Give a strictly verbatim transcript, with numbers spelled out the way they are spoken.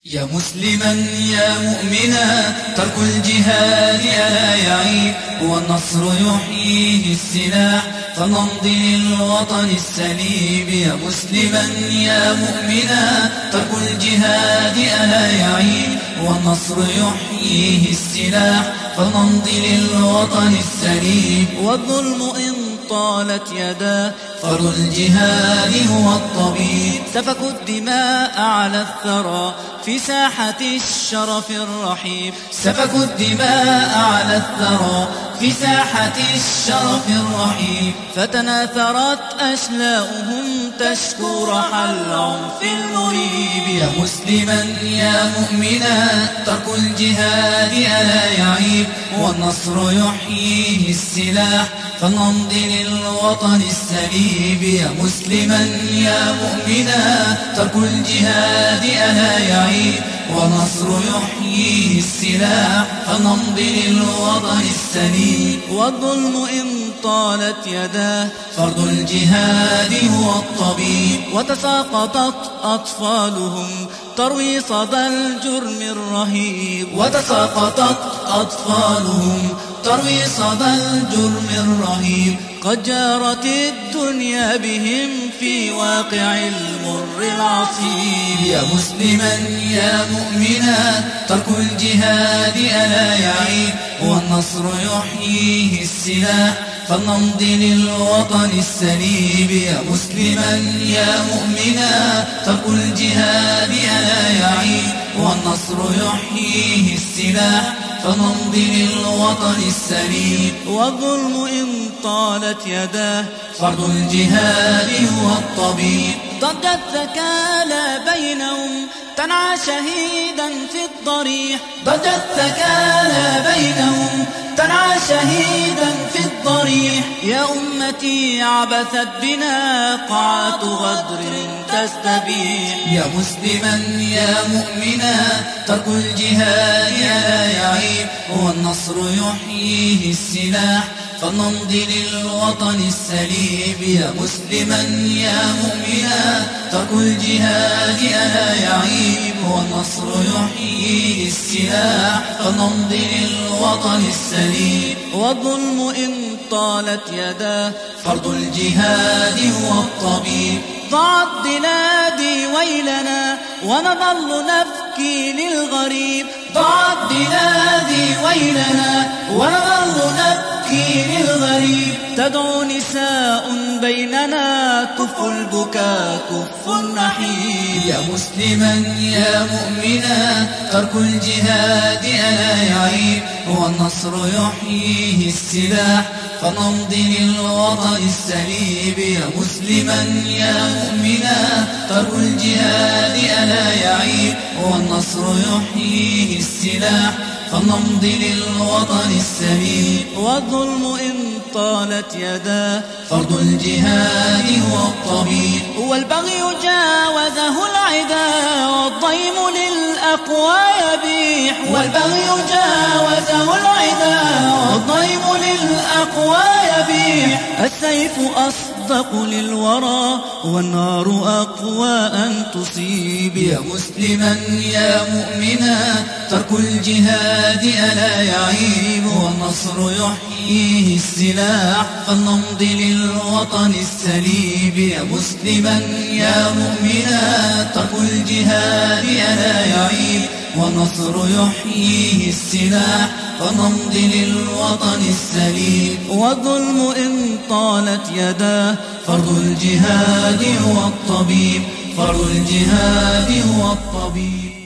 يا مسلما يا مؤمنا ترك الجهاد ألا يعيب، والنصر يحييه السلاح فنمضي للوطن السليب. يا مسلما يا مؤمنا ترك الجهاد ألا يعيب، والنصر يحييه السلاح فنمضي للوطن السليب. والظلم إن طالت يداه فرض الجهاد هو الطبيب. سفكوا الدماء على الثرى في ساحة الشرف الرحيب. سفكوا الدماء على الثرى في ساحة الشرف الرحيب. فتناثرت أشلاؤهم تشكو رحى العنف المريب. يا مسلما يا مؤمنا ترك الجهاد ألا يعيب، والنصر يحييه السلاح فنمضي للوطن السليب. يا مسلما يا مؤمنا ترك الجهاد ألا يعيب، والنصر يحييه السلاح فنمضي للوطن السليب. والظلم إن طالت يداه فرض الجهاد هو الطبيب. وتساقطت أطفالهم تروي صدى الجرم الرهيب. وتساقطت أطفالهم تروي صدى الجرم الرهيب. قد جارت الدنيا بهم في واقع المر العصيب. يا مسلما يا مؤمنا ترك الجهاد ألا يعيب، والنصر يحييه السلاح فنمضي للوطن السليب. يا مسلما يا مؤمنا ترك الجهاد ألا يعيب، والنصر يحييه السلاح فنمضي للوطن السليب. والظلم إن طالت يداه فرض الجهاد هو الطبيب. ضجت ثكالى بينهم تنعى شهيدا في الضريح. ضجت ثكالى بينهم تنعى شهيدا في الضريح. يا أمتي عبثت بنا قاعة غدر تستبيح. يا مسلما يا مؤمنا ترك الجهاد ألا يعيب، والنصر يحييه السلاح فنمضي للوطن السليب. يا مسلما يا مؤمنا ترك الجهاد ألا يعيب، والنصر يحييه السلاح فنمضي للوطن السليب. والظلم إن طالت يداه فرض الجهاد هو الطبيب. ضاعت بلادي ويلنا ونظل نبكي للغريب. ضاعت بلادي ويلنا ونظل نبكي للغريب. تدعو نساء بيننا كف البكاء كف النحيب. يا مسلما يا مؤمنا ترك الجهاد ألا يعيب، والنصر يحييه السلاح فنمضي للوطن السليب. يا مسلما يا مؤمنا ترك الجهاد ألا يعيب، والنصر يحييه السلاح فنمضي للوطن السليب. والظلم إن طالت يداه فرض الجهاد هو الطبيب. والبغي جاوزه العدا والضيم للأقوى يبيح. والبغي جاوزه العدا والضيم للأقوى يبيح. السيف أصدق للورى والنار أقوى أن تصيب. يا مسلما يا مؤمنا ترك الجهاد ألا يعيب، والنصر يحييه السلاح فلنمضي للوطن السليب. يا مسلما يا مؤمنا ترك الجهاد ألا يعيب، والنصر يحييه السلاح فنمضي للوطن السليب. والظلم إن طالت يداه فرض الجهاد هو الطبيب. فرض الجهاد هو الطبيب.